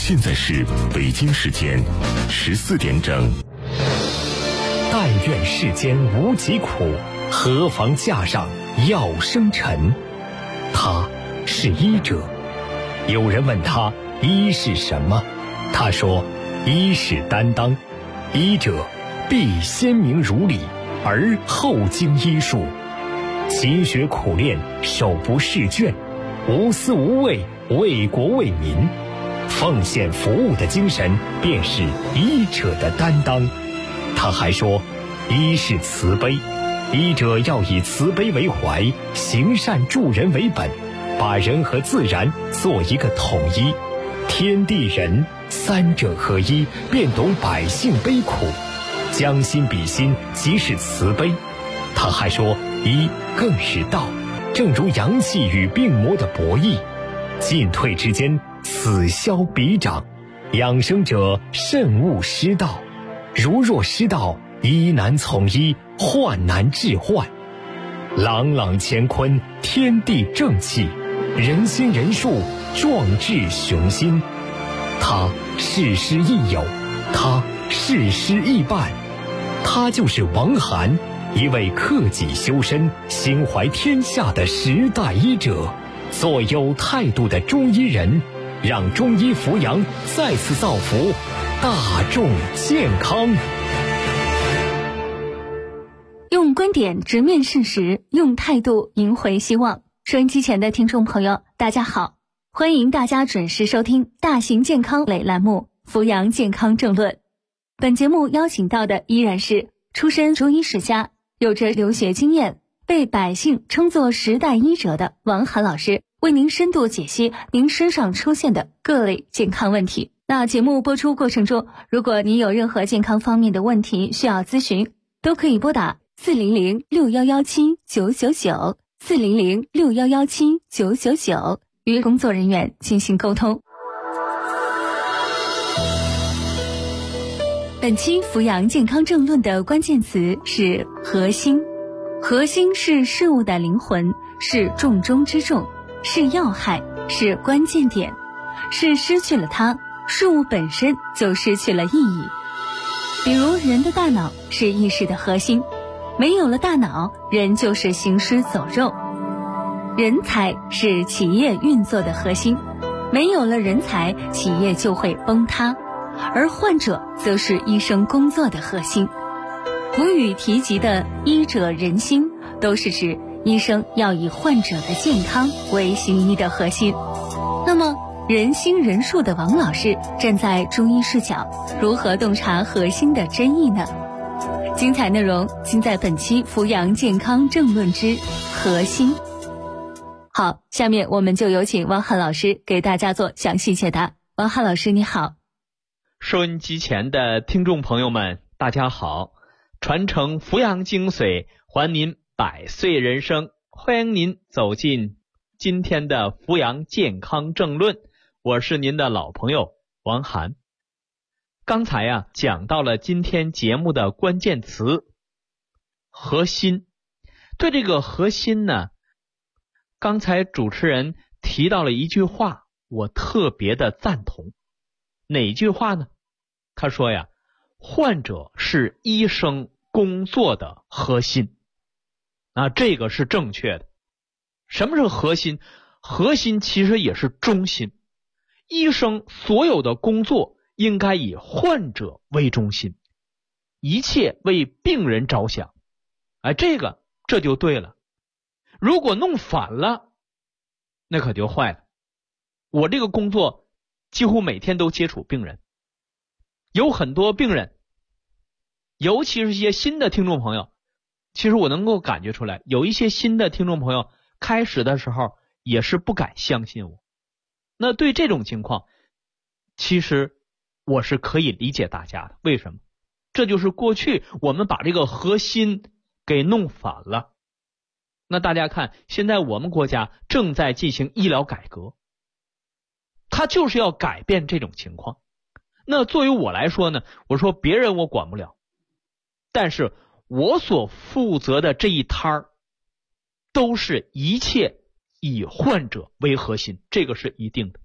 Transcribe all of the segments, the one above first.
现在是北京时间14点整。 但愿世间无疾苦，何妨架上药生尘。他是医者。有人问他医是什么，他说医是担当，医者必先明如理，而后经医术，勤学苦练，手不释卷，无私无畏，为国为民，奉献服务的精神便是医者的担当。他还说医是慈悲，医者要以慈悲为怀，行善助人为本，把人和自然做一个统一，天地人三者合一，便懂百姓悲苦，将心比心，即是慈悲。他还说医更是道，正如阳气与病魔的博弈，进退之间，此消彼长，养生者慎勿失道，如若失道，医难从医，患难治患。朗朗乾坤，天地正气，人心人术，壮志雄心。他事师亦友，他事师亦伴，他就是王涵，一位克己修身、心怀天下的时代医者，做有态度的中医人，让中医扶阳再次造福大众健康。 用观点直面事实，用态度赢回希望。收音机前的听众朋友，大家好，欢迎大家准时收听大型健康类栏目《扶阳健康政论》。本节目邀请到的依然是出身中医世家，有着留学经验，被百姓称作时代医者的王涵老师，为您深度解析您身上出现的各类健康问题。那节目播出过程中，如果您有任何健康方面的问题需要咨询，都可以拨打400611799 400611799与工作人员进行沟通。本期扶阳健康政论的关键词是核心。核心是事物的灵魂，是重中之重，是要害，是关键点，是失去了它，事物本身就失去了意义。比如人的大脑是意识的核心，没有了大脑，人就是行尸走肉。人才是企业运作的核心，没有了人才，企业就会崩塌。而患者则是医生工作的核心。古语提及的医者仁心，都是指医生要以患者的健康为行医的核心。那么人心人术的王老师站在中医视角，如何洞察核心的真意呢？精彩内容尽在本期扶阳健康政论之核心。好，下面我们就有请王涵老师给大家做详细解答。王涵老师你好。 收音机前的听众朋友们大家好，传承扶阳精髓，还您百岁人生，欢迎您走进今天的扶阳健康政论，我是您的老朋友王涵。刚才讲到了今天节目的关键词核心。对这个核心呢，刚才主持人提到了一句话，我特别的赞同。哪句话呢？他说患者是医生工作的核心。这个是正确的。什么是核心？核心其实也是中心。医生所有的工作应该以患者为中心，一切为病人着想。这就对了。如果弄反了，那可就坏了。我这个工作几乎每天都接触病人，有很多病人，尤其是一些新的听众朋友，其实我能够感觉出来，有一些新的听众朋友开始的时候也是不敢相信我。那对这种情况，其实我是可以理解大家的。为什么？这就是过去我们把这个核心给弄反了。那大家看，现在我们国家正在进行医疗改革，它就是要改变这种情况。那作为我来说呢，我说别人我管不了，但是我所负责的这一摊儿，都是一切以患者为核心，这个是一定的。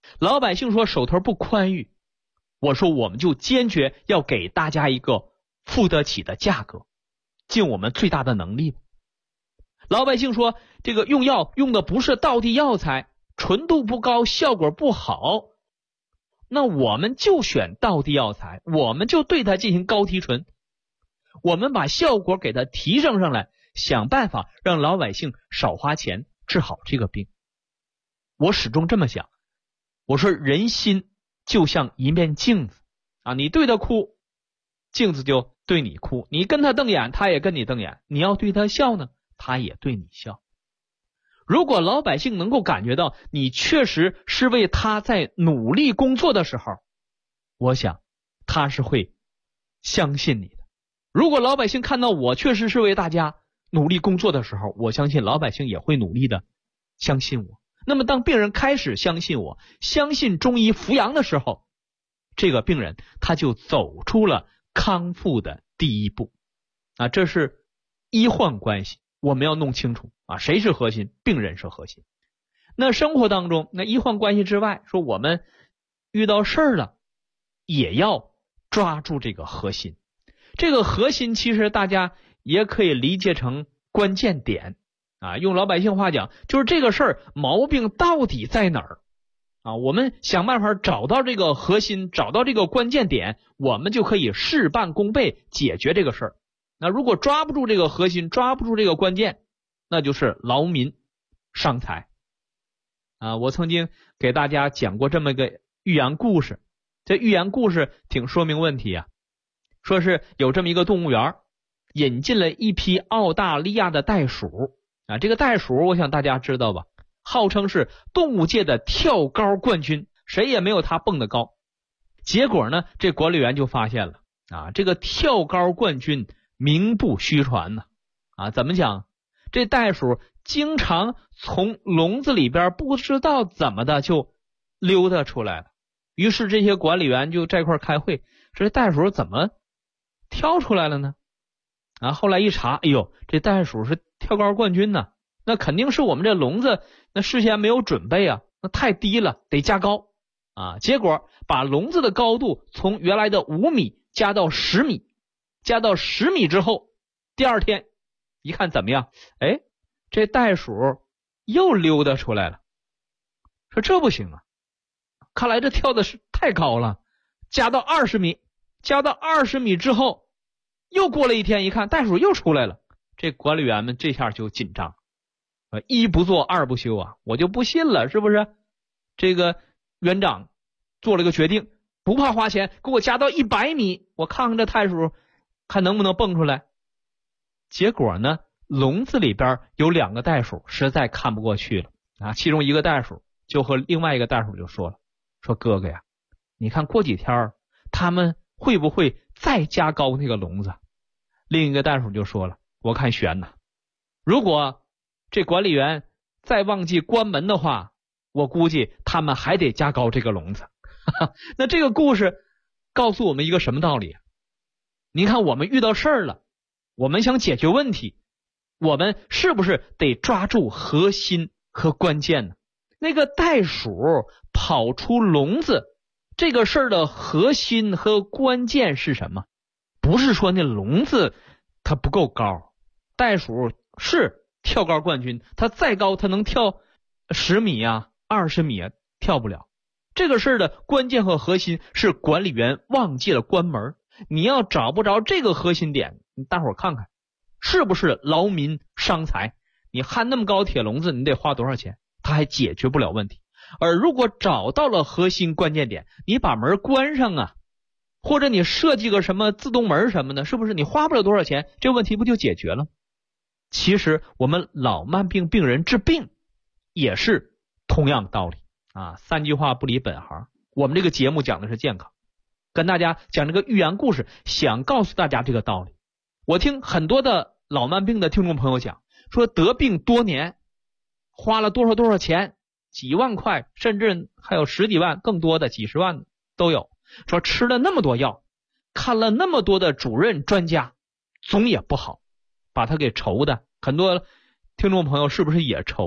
老百姓说手头不宽裕，我说我们就坚决要给大家一个付得起的价格，尽我们最大的能力。老百姓说这个用药用的不是道地药材，纯度不高，效果不好，那我们就选道地药材，我们就对它进行高提纯，我们把效果给它提升上来，想办法让老百姓少花钱治好这个病。我始终这么想，我说人心就像一面镜子啊，你对他哭，镜子就对你哭；你跟他瞪眼，他也跟你瞪眼；你要对他笑呢，他也对你笑。如果老百姓能够感觉到你确实是为他在努力工作的时候，我想他是会相信你的。如果老百姓看到我确实是为大家努力工作的时候，我相信老百姓也会努力的相信我。那么当病人开始相信我，相信中医扶阳的时候，这个病人他就走出了康复的第一步啊，这是医患关系，我们要弄清楚啊，谁是核心？病人是核心。那生活当中，那医患关系之外，说我们遇到事儿了，也要抓住这个核心。这个核心其实大家也可以理解成关键点啊，用老百姓话讲，就是这个事儿毛病到底在哪儿啊？我们想办法找到这个核心，找到这个关键点，我们就可以事半功倍解决这个事儿。那如果抓不住这个核心，抓不住这个关键，那就是劳民伤财啊！我曾经给大家讲过这么一个寓言故事，这寓言故事挺说明问题啊。说是有这么一个动物园，引进了一批澳大利亚的袋鼠啊，这个袋鼠我想大家知道吧，号称是动物界的跳高冠军，谁也没有它蹦得高。结果呢，这管理员就发现了啊，这个跳高冠军名不虚传呢啊，怎么讲？这袋鼠经常从笼子里边不知道怎么的就溜达出来了。于是这些管理员就在一块开会，说这袋鼠怎么跳出来了呢？啊，后来一查，哎呦，这袋鼠是跳高冠军呢，那肯定是我们这笼子那事先没有准备啊，那太低了，得加高啊。结果把笼子的高度从原来的5米加到10米，加到10米之后，第二天一看怎么样？哎，这袋鼠又溜达出来了。说这不行啊，看来这跳的是太高了，加到20米，加到20米之后，又过了一天，一看袋鼠又出来了。这管理员们这下就紧张，一不做二不休啊，我就不信了，是不是？这个园长做了个决定，不怕花钱，给我加到100米，我看看这袋鼠看能不能蹦出来。结果呢，笼子里边有2个袋鼠实在看不过去了啊，其中一个袋鼠就和另外一个袋鼠就说了，说哥哥呀，你看过几天他们会不会再加高那个笼子？另一个袋鼠就说了，我看悬呐，如果这管理员再忘记关门的话，我估计他们还得加高这个笼子。那这个故事告诉我们一个什么道理啊？你看我们遇到事儿了，我们想解决问题，我们是不是得抓住核心和关键呢？那个袋鼠跑出笼子，这个事儿的核心和关键是什么？不是说那笼子它不够高，袋鼠是跳高冠军，它再高它能跳10米啊20米啊，跳不了。这个事儿的关键和核心是管理员忘记了关门，你要找不着这个核心点，你大伙儿看看是不是劳民伤财？你焊那么高铁笼子，你得花多少钱？它还解决不了问题。而如果找到了核心关键点，你把门关上啊，或者你设计个什么自动门什么的，是不是你花不了多少钱，这问题不就解决了？其实我们老慢病病人治病也是同样的道理啊。3句话不离本行，我们这个节目讲的是健康，跟大家讲这个寓言故事，想告诉大家这个道理。我听很多的老慢病的听众朋友讲，说得病多年，花了多少钱，几万块，甚至还有10几万，更多的几十万都有。说吃了那么多药，看了那么多的主任专家，总也不好，把他给愁的。很多听众朋友是不是也愁啊？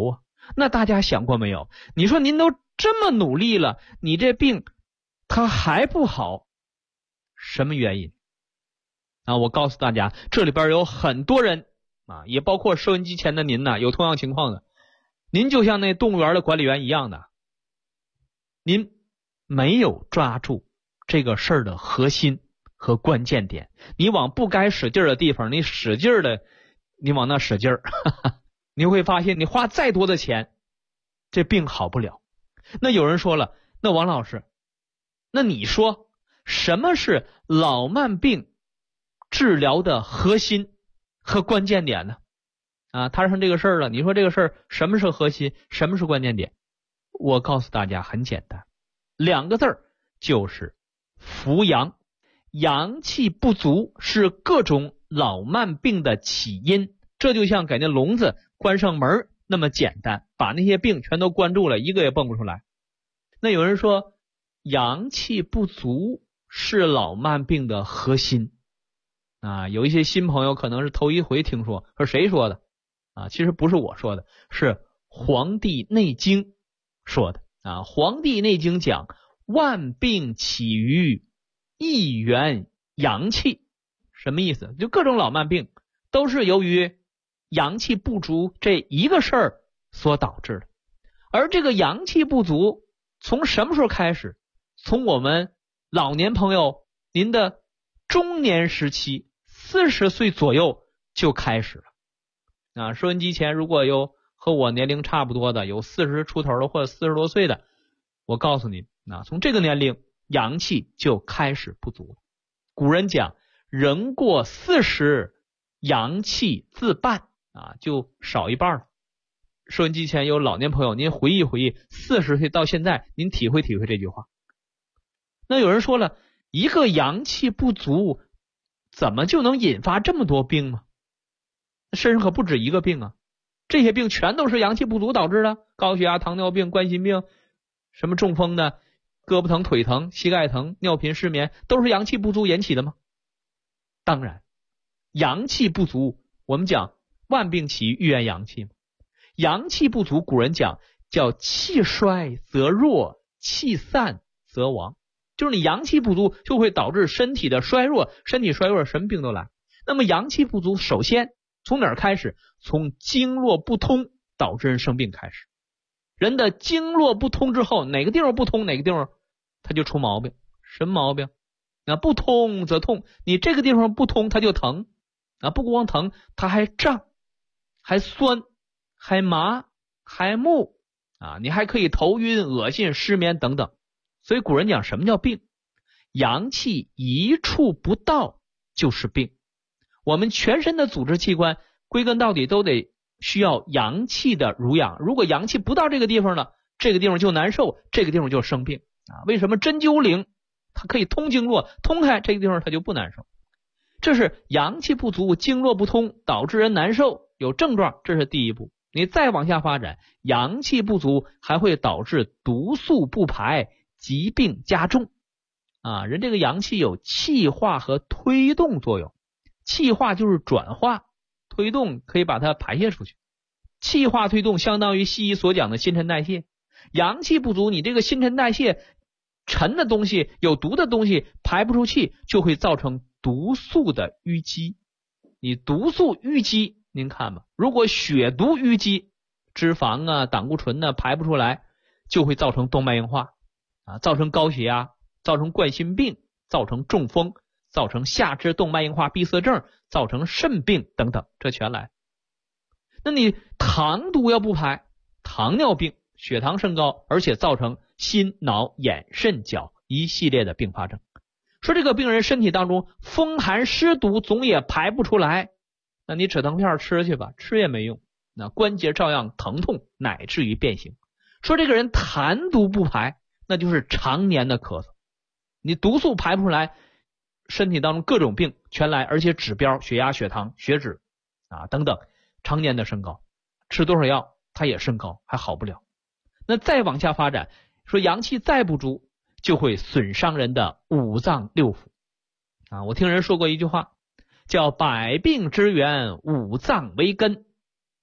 那大家想过没有？你说您都这么努力了，你这病它还不好，什么原因？我告诉大家，这里边有很多人也包括收音机前的您有同样情况的。您就像那动物园的管理员一样的，您没有抓住这个事儿的核心和关键点，你往不该使劲的地方，你使劲的，你往那使劲儿，你会发现你花再多的钱，这病好不了。那有人说了，那王老师，那你说什么是老慢病治疗的核心和关键点呢？摊上这个事儿了，你说这个事儿什么是核心，什么是关键点？我告诉大家很简单，2个字儿，就是扶阳。阳气不足是各种老慢病的起因，这就像给那笼子关上门那么简单，把那些病全都关住了，一个也蹦不出来。那有人说阳气不足是老慢病的核心有一些新朋友可能是头一回听说，是谁说的其实不是我说的，是《黄帝内经》说的《黄帝内经》讲万病起于一元阳气，什么意思？就各种老慢病都是由于阳气不足这一个事儿所导致的。而这个阳气不足从什么时候开始？从我们老年朋友您的中年时期40岁左右就开始了收音机前如果有和我年龄差不多的，有40出头的或者40多岁的，我告诉您从这个年龄阳气就开始不足了。古人讲人过40阳气自半就少一半了。收音机前有老年朋友，您回忆回忆40岁到现在，您体会体会这句话。那有人说了，一个阳气不足怎么就能引发这么多病吗？身上可不止一个病这些病全都是阳气不足导致的，高血压、糖尿病、冠心病，什么中风的，胳膊疼、腿疼、膝盖疼、尿频、失眠，都是阳气不足引起的吗？当然，阳气不足，我们讲万病起于一元阳气嘛。阳气不足，古人讲叫气衰则弱，气散则亡，就是你阳气不足就会导致身体的衰弱，身体衰弱什么病都来。那么阳气不足首先从哪儿开始？从经络不通导致人生病开始。人的经络不通之后，哪个地方不通哪个地方它就出毛病。什么毛病？不通则痛，你这个地方不通它就疼不光疼，它还胀还酸还麻还木你还可以头晕恶心失眠等等。所以古人讲什么叫病？阳气一处不到就是病。我们全身的组织器官归根到底都得需要阳气的濡养，如果阳气不到这个地方了，这个地方就难受，这个地方就生病为什么针灸灵它可以通经络，通开这个地方它就不难受？这是阳气不足，经络不通导致人难受有症状，这是第一步。你再往下发展，阳气不足还会导致毒素不排，疾病加重人这个阳气有气化和推动作用，气化就是转化，推动可以把它排泄出去。气化推动相当于西医所讲的新陈代谢。阳气不足，你这个新陈代谢沉的东西有毒的东西排不出去，就会造成毒素的淤积。你毒素淤积，您看吧，如果血毒淤积，脂肪胆固醇排不出来，就会造成动脉硬化造成高血压，造成冠心病，造成中风，造成下肢动脉硬化闭塞症，造成肾病等等，这全来。那你糖毒要不排，糖尿病，血糖升高，而且造成心脑眼肾脚一系列的并发症。说这个病人身体当中风寒湿毒总也排不出来，那你止疼片吃去吧，吃也没用，那关节照样疼痛乃至于变形。说这个人痰毒不排，那就是常年的咳嗽，你毒素排不出来，身体当中各种病全来，而且指标血压、血糖、血脂等等常年的升高，吃多少药它也升高，还好不了。那再往下发展，说阳气再不足，就会损伤人的五脏六腑我听人说过一句话，叫百病之源五脏为根。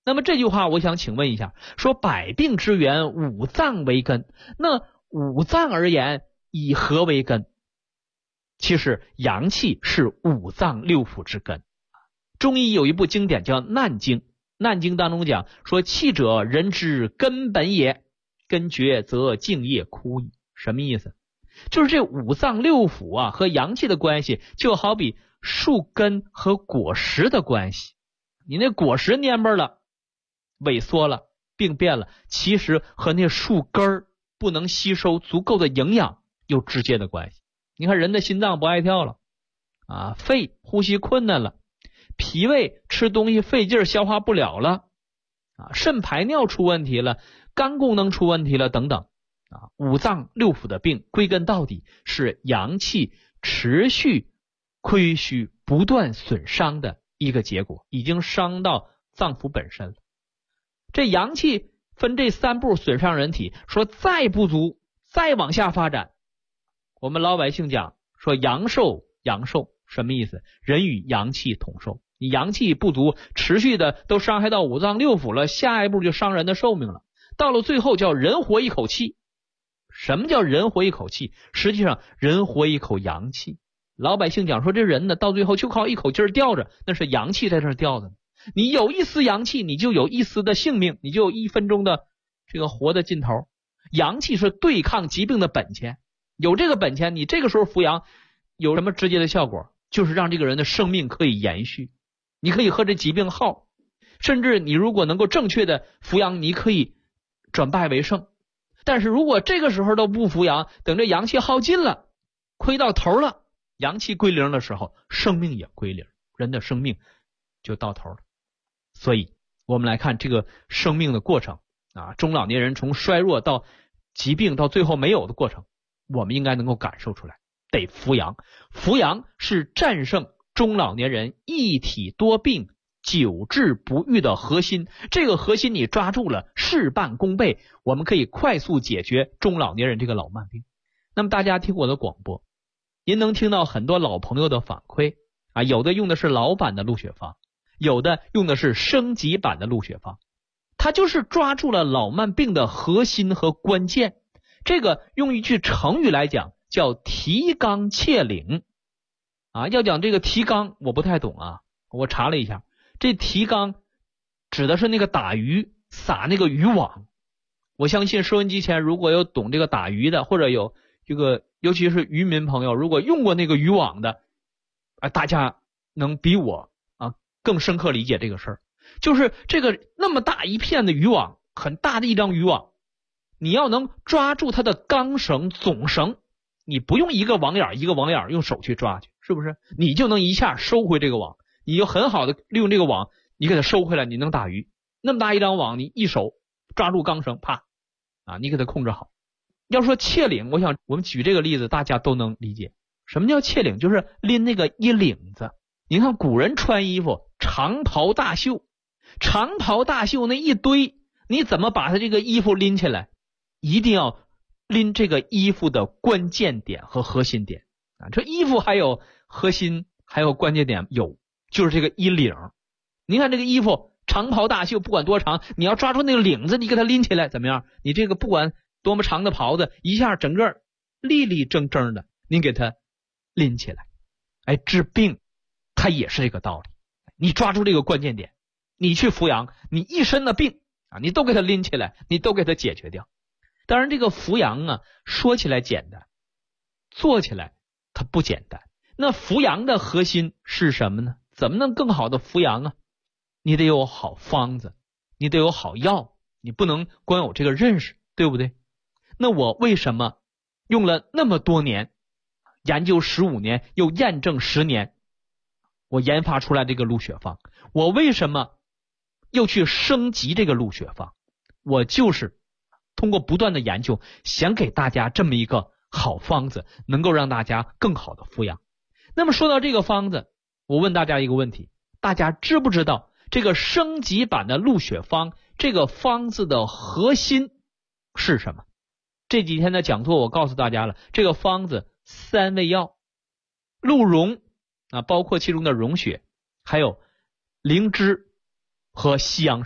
那么这句话我想请问一下，说百病之源五脏为根，那五脏而言以何为根？其实阳气是五脏六腑之根。中医有一部经典叫《难经》，《难经》当中讲说，气者人之根本也，根绝则茎叶枯矣。什么意思？就是这五脏六腑啊和阳气的关系，就好比树根和果实的关系。你那果实蔫巴了，萎缩了，病变了，其实和那树根不能吸收足够的营养有直接的关系。你看人的心脏不爱跳了啊，肺呼吸困难了，脾胃吃东西费劲消化不了了啊，肾排尿出问题了，肝功能出问题了等等啊，五脏六腑的病归根到底是阳气持续亏虚不断损伤的一个结果，已经伤到脏腑本身了。这阳气分这三步损伤人体，说再不足再往下发展，我们老百姓讲说阳寿，阳寿什么意思？人与阳气同寿，你阳气不足，持续的都伤害到五脏六腑了，下一步就伤人的寿命了。到了最后叫人活一口气。什么叫人活一口气？实际上人活一口阳气。老百姓讲说这人呢，到最后就靠一口劲儿吊着，那是阳气在这儿吊着。你有一丝阳气，你就有一丝的性命，你就有1分钟的这个活的尽头。阳气是对抗疾病的本钱，有这个本钱，你这个时候服阳有什么直接的效果？就是让这个人的生命可以延续，你可以和这疾病耗，甚至你如果能够正确的服阳，你可以转败为胜。但是如果这个时候都不服阳，等这阳气耗尽了，亏到头了，阳气归零的时候，生命也归零，人的生命就到头了。所以我们来看这个生命的过程啊，中老年人从衰弱到疾病到最后没有的过程，我们应该能够感受出来，得服阳。服阳是战胜中老年人一体多病久治不愈的核心，这个核心你抓住了，事半功倍，我们可以快速解决中老年人这个老慢病。那么大家听我的广播，您能听到很多老朋友的反馈啊，有的用的是老版的鹿血方，有的用的是升级版的鹿血方，它就是抓住了老慢病的核心和关键。这个用一句成语来讲叫提纲挈领啊。要讲这个提纲我不太懂啊，我查了一下，这提纲指的是那个打鱼撒那个渔网。我相信收音机前如果有懂这个打鱼的，或者有这个尤其是渔民朋友如果用过那个渔网的大家能比我更深刻理解这个事儿。就是这个那么大一片的渔网，很大的一张渔网，你要能抓住它的钢绳总绳，你不用一个网眼一个网眼用手去抓去，是不是？你就能一下收回这个网，你就很好的利用这个网，你给它收回来，你能打鱼。那么大一张网，你一手抓住钢绳，啪你给它控制好。要说挈领，我想我们举这个例子大家都能理解。什么叫挈领？就是拎那个衣领子。你看古人穿衣服长袍大袖，长袍大袖那一堆，你怎么把它这个衣服拎起来？一定要拎这个衣服的关键点和核心点这衣服还有核心还有关键点，有就是这个衣领。你看这个衣服长袍大袖不管多长，你要抓住那个领子，你给它拎起来怎么样？你这个不管多么长的袍子，一下整个立立正正的，你给它拎起来。治病它也是这个道理，你抓住这个关键点，你去扶阳，你一身的病你都给它拎起来，你都给它解决掉。当然这个扶阳说起来简单，做起来它不简单。那扶阳的核心是什么呢？怎么能更好的扶阳你得有好方子，你得有好药，你不能光有这个认识，对不对？那我为什么用了那么多年，研究15年又验证10年，我研发出来这个鹿血方？我为什么又去升级这个鹿血方？我就是通过不断的研究，想给大家这么一个好方子，能够让大家更好的扶阳。那么说到这个方子，我问大家一个问题，大家知不知道这个升级版的鹿血方这个方子的核心是什么？这几天的讲座我告诉大家了，这个方子3味药，鹿茸包括其中的茸血，还有灵芝和西洋参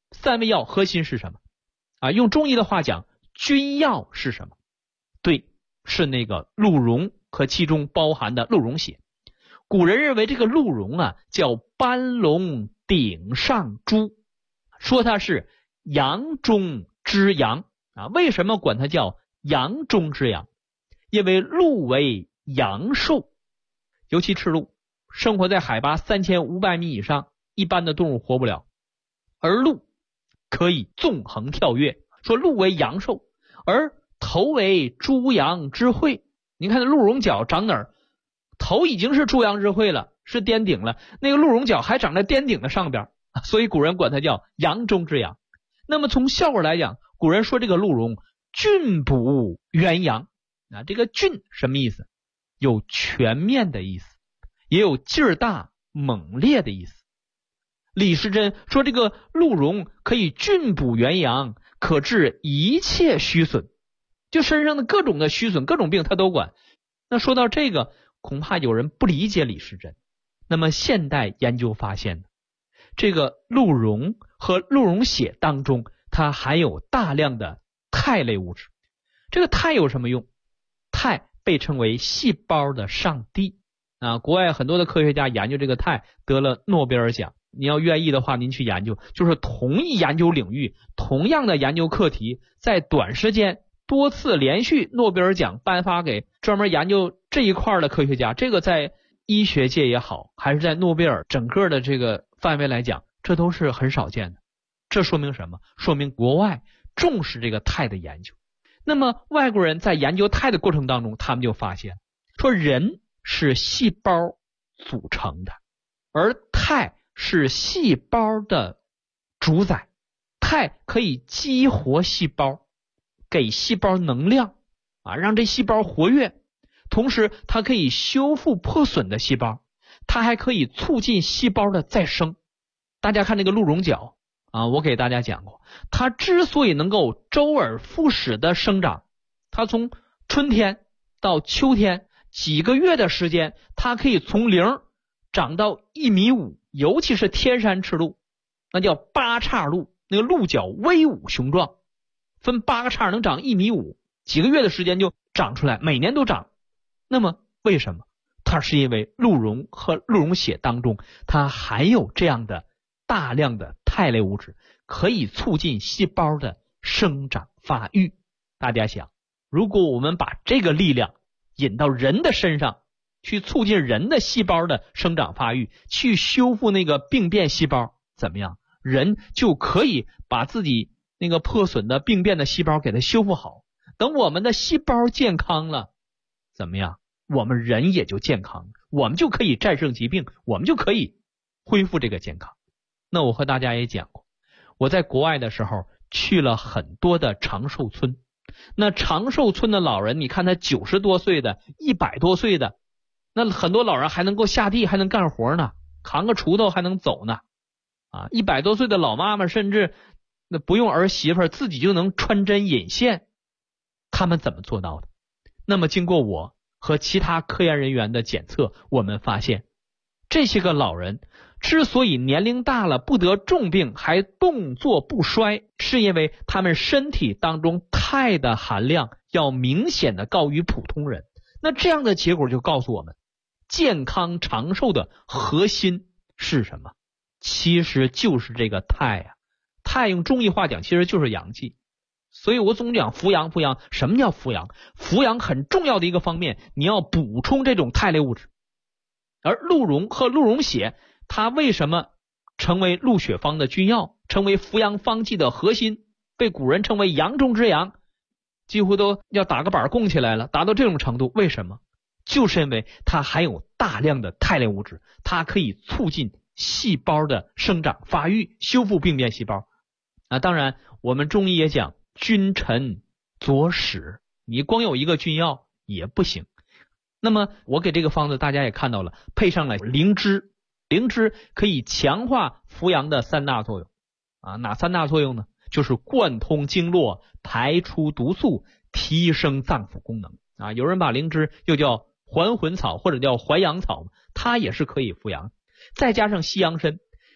3味药核心是什么啊？用中医的话讲，君药是什么？对，是那个鹿茸和其中包含的鹿茸血。古人认为这个鹿茸啊叫斑龙顶上珠，说它是阳中之阳啊。为什么管它叫阳中之阳？因为鹿为阳兽，尤其赤鹿生活在海拔3500米以上，一般的动物活不了，而鹿可以纵横跳跃，说鹿为阳兽，而头为猪羊之会。你看鹿茸角长哪儿？头已经是猪羊之会了，是巅顶了，那个鹿茸角还长在巅顶的上边，所以古人管它叫阳中之阳。那么从效果来讲，古人说这个鹿茸峻补元阳啊，这个峻什么意思？有全面的意思，也有劲儿大猛烈的意思。李时珍说这个鹿茸可以峻补元阳，可治一切虚损，就身上的各种的虚损各种病他都管。那说到这个，恐怕有人不理解李时珍。那么现代研究发现，这个鹿茸和鹿茸血当中它含有大量的肽类物质。这个肽有什么用？肽被称为细胞的上帝啊！国外很多的科学家研究这个肽得了诺贝尔奖，你要愿意的话您去研究，就是同一研究领域同样的研究课题，在短时间多次连续诺贝尔奖颁发给专门研究这一块的科学家，这个在医学界也好，还是在诺贝尔整个的这个范围来讲，这都是很少见的。这说明什么？说明国外重视这个肽的研究。那么外国人在研究肽的过程当中，他们就发现说人是细胞组成的，而肽是细胞的主宰，肽可以激活细胞，给细胞能量啊，让这细胞活跃，同时它可以修复破损的细胞，它还可以促进细胞的再生。大家看那个鹿茸角啊，我给大家讲过，它之所以能够周而复始的生长，它从春天到秋天几个月的时间，它可以从0长到1.5米，尤其是天山赤鹿，那叫八叉鹿，那个鹿角威武雄壮，分8个叉能长1.5米，几个月的时间就长出来，每年都长。那么为什么？它是因为鹿茸和鹿茸血当中它含有这样的大量的肽类物质，可以促进细胞的生长发育。大家想，如果我们把这个力量引到人的身上，去促进人的细胞的生长发育，去修复那个病变细胞，怎么样？人就可以把自己那个破损的病变的细胞给它修复好。等我们的细胞健康了，怎么样？我们人也就健康，我们就可以战胜疾病，我们就可以恢复这个健康。那我和大家也讲过，我在国外的时候去了很多的长寿村，那长寿村的老人，你看他90多岁的100多岁的，那很多老人还能够下地，还能干活呢，扛个锄头还能走呢啊！100多岁的老妈妈甚至那不用儿媳妇自己就能穿针引线，他们怎么做到的？那么经过我和其他科研人员的检测，我们发现这些个老人之所以年龄大了不得重病还动作不衰，是因为他们身体当中肽的含量要明显的高于普通人。那这样的结果就告诉我们，健康长寿的核心是什么？其实就是这个肽啊。肽用中医话讲其实就是阳气，所以我总讲扶阳扶阳。什么叫扶阳？扶阳很重要的一个方面，你要补充这种肽类物质。而鹿茸和鹿茸血，它为什么成为鹿血方的君药，成为扶阳方剂的核心，被古人称为阳中之阳，几乎都要打个板供起来了，达到这种程度。为什么？就是因为它含有大量的肽类物质，它可以促进细胞的生长发育，修复病变细胞啊。当然我们中医也讲君臣佐使，你光有一个君药也不行。那么我给这个方子大家也看到了，配上了灵芝。灵芝可以强化扶阳的3大作用啊，哪3大作用呢？就是贯通经络，排出毒素，提升脏腑功能啊。有人把灵芝又叫还魂草或者叫还阳草，它也是可以扶阳。再加上西洋参，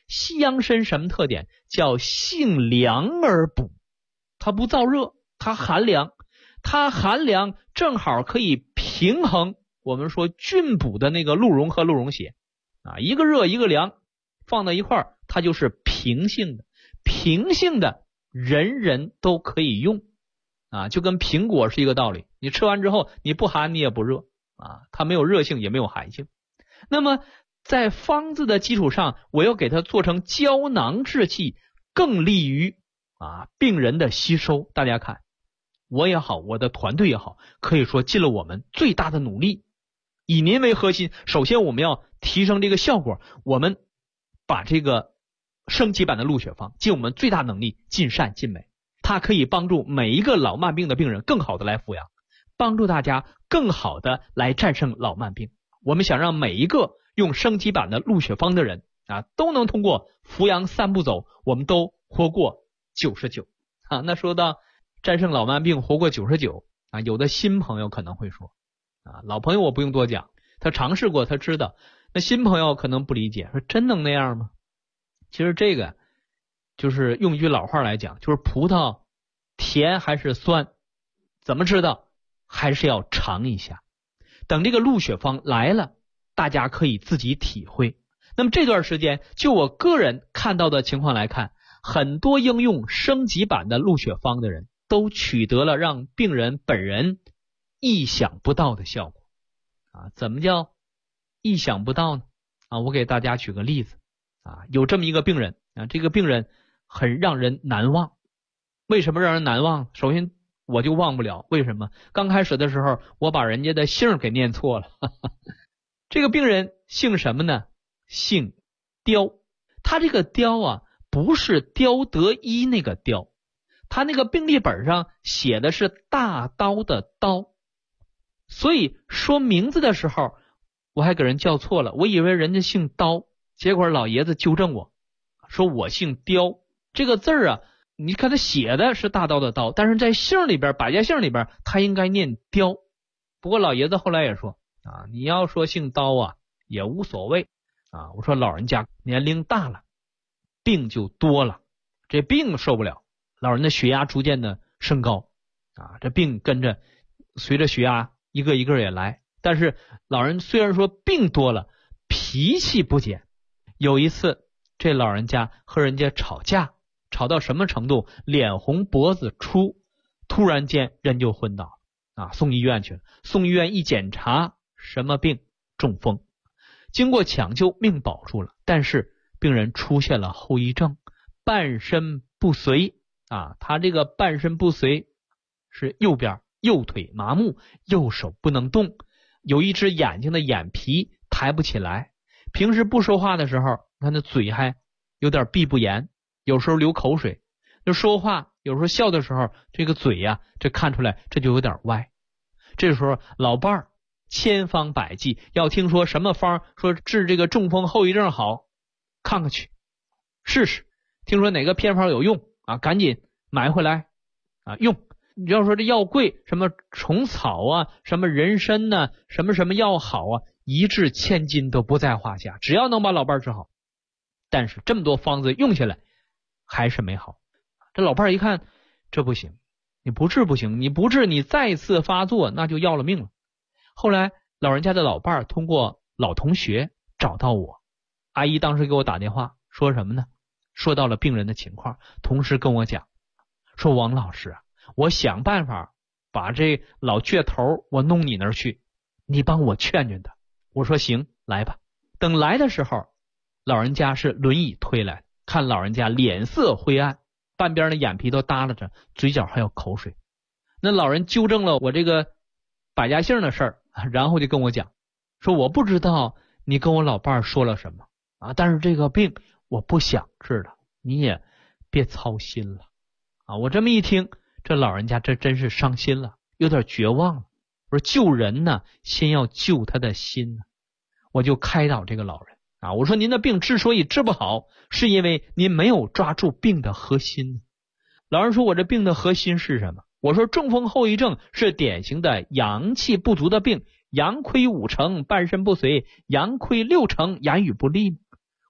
西洋参什么特点？叫性凉而补，它不燥热，它寒凉，它寒凉正好可以平衡我们说菌补的那个鹿茸和鹿茸血啊，一个热一个凉放在一块儿，它就是平性的，平性的人人都可以用啊，就跟苹果是一个道理，你吃完之后你不寒你也不热啊，它没有热性也没有寒性。那么在方子的基础上，我又给它做成胶囊制剂，更利于病人的吸收。大家看，我也好，我的团队也好，可以说尽了我们最大的努力，以您为核心。首先我们要提升这个效果，我们把这个升级版的鹿血方尽我们最大能力，尽善尽美，它可以帮助每一个老慢病的病人更好的来服养，帮助大家更好的来战胜老慢病。我们想让每一个用升级版的鹿血方的人都能通过服养3步走，我们都活过99那说到战胜老慢病活过99有的新朋友可能会说老朋友我不用多讲，他尝试过他知道，那新朋友可能不理解，说真能那样吗？其实这个就是用一句老话来讲，就是葡萄甜还是酸，怎么知道？还是要尝一下。等这个鹿血方来了，大家可以自己体会。那么这段时间就我个人看到的情况来看，很多应用升级版的鹿血方的人都取得了让病人本人意想不到的效果怎么叫意想不到呢？我给大家举个例子有这么一个病人这个病人很让人难忘。为什么让人难忘？首先我就忘不了，为什么？刚开始的时候我把人家的姓给念错了这个病人姓什么呢？姓刁。他这个刁不是刁得一那个刁，他那个病历本上写的是大刀的刀，所以说名字的时候我还给人叫错了，我以为人家姓刀，结果老爷子纠正我说我姓刁。这个字你看他写的是大刀的刀，但是在姓里边，百家姓里边他应该念刁。不过老爷子后来也说你要说姓刀也无所谓我说老人家年龄大了，病就多了，这病受不了，老人的血压逐渐的升高这病跟着随着血压一个一个也来，但是老人虽然说病多了，脾气不减。有一次这老人家和人家吵架，吵到什么程度？脸红脖子粗，突然间人就昏倒送医院去了。送医院一检查，什么病？中风。经过抢救命保住了，但是病人出现了后遗症，半身不遂他这个半身不遂是右边，右腿麻木，右手不能动，有一只眼睛的眼皮抬不起来，平时不说话的时候你看那嘴还有点闭不严，有时候流口水，就说话有时候笑的时候这个嘴这看出来这就有点歪。这时候老伴儿千方百计要听说什么方说治这个中风后遗症好，看看去试试，听说哪个偏方有用赶紧买回来用。你要说这药贵，什么虫草什么人参什么什么药好一掷千金都不在话下，只要能把老伴儿治好。但是这么多方子用下来还是没好。这老伴儿一看这不行，你不治不行，你不治你再次发作那就要了命了。后来老人家的老伴儿通过老同学找到我，阿姨当时给我打电话说什么呢？说到了病人的情况，同时跟我讲说王老师我想办法把这老倔头我弄你那儿去，你帮我劝劝他。我说行，来吧。等来的时候老人家是轮椅推来，看老人家脸色灰暗，半边的眼皮都耷拉着，嘴角还有口水。那老人纠正了我这个百家姓的事儿然后就跟我讲说我不知道你跟我老伴儿说了什么但是这个病我不想治了，你也别操心了我这么一听，这老人家这真是伤心了，有点绝望了。我说救人呢先要救他的心我就开导这个老人我说您的病之所以治不好，是因为您没有抓住病的核心。老人说我这病的核心是什么？我说中风后遗症是典型的阳气不足的病，阳亏5成半身不遂，阳亏6成言语不利。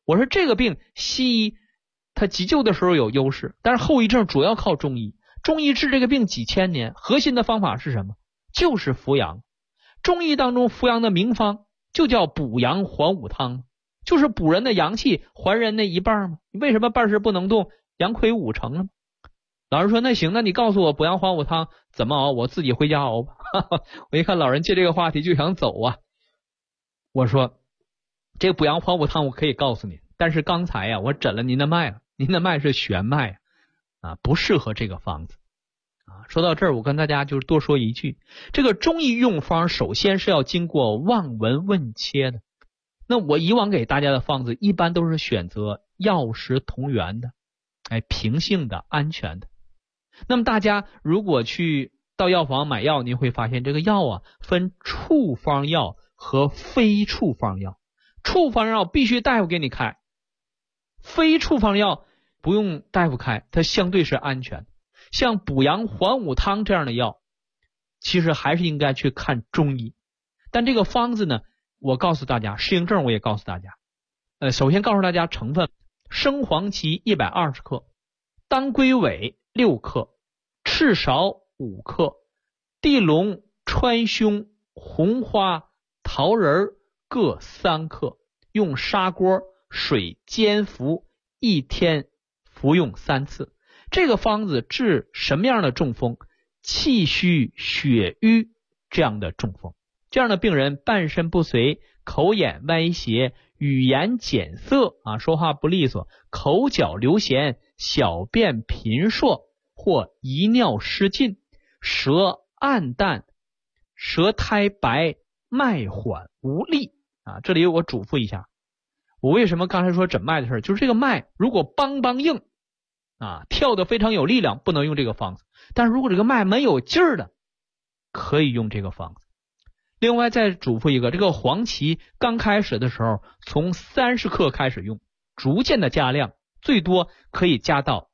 我说这个病西医它急救的时候有优势，但是后遗症主要靠中医。中医治这个病几千年，核心的方法是什么？就是扶阳。中医当中扶阳的名方就叫补阳还五汤，就是补人的阳气，还人那一半嘛。为什么半时不能动，阳亏五成了吗？老人说那行，那你告诉我补阳还五汤怎么熬，我自己回家熬吧。我一看老人借这个话题就想走啊。我说这个补阳还五汤我可以告诉你，但是刚才呀我诊了您的脉了，您的脉是弦脉啊，不适合这个方子啊。说到这儿，我跟大家就是多说一句，这个中医用方首先是要经过望闻问切的。那我以往给大家的方子一般都是选择药食同源的，平性的，安全的。那么大家如果去到药房买药，您会发现这个药啊分处方药和非处方药。处方药必须大夫给你开，非处方药不用大夫开，它相对是安全。像补阳还五汤这样的药，其实还是应该去看中医。但这个方子呢，我告诉大家，适应症我也告诉大家。首先告诉大家成分：生黄芪120克，当归尾6克，赤芍5克，地龙、川芎、红花、桃仁各3克，用砂锅水煎服，1天服用3次。这个方子治什么样的中风？气虚血瘀这样的中风。这样的病人半身不遂，口眼歪斜，语言减涩啊，说话不利索，口角流涎，小便频数或遗尿失禁，舌暗淡，舌苔白，脉缓无力啊。这里我嘱咐一下，我为什么刚才说诊脉的事，就是这个脉如果梆梆硬啊，跳得非常有力量，不能用这个方子。但如果这个脉没有劲儿的，可以用这个方子。另外再嘱咐一个，这个黄芪刚开始的时候从30克开始用，逐渐的加量，最多可以加到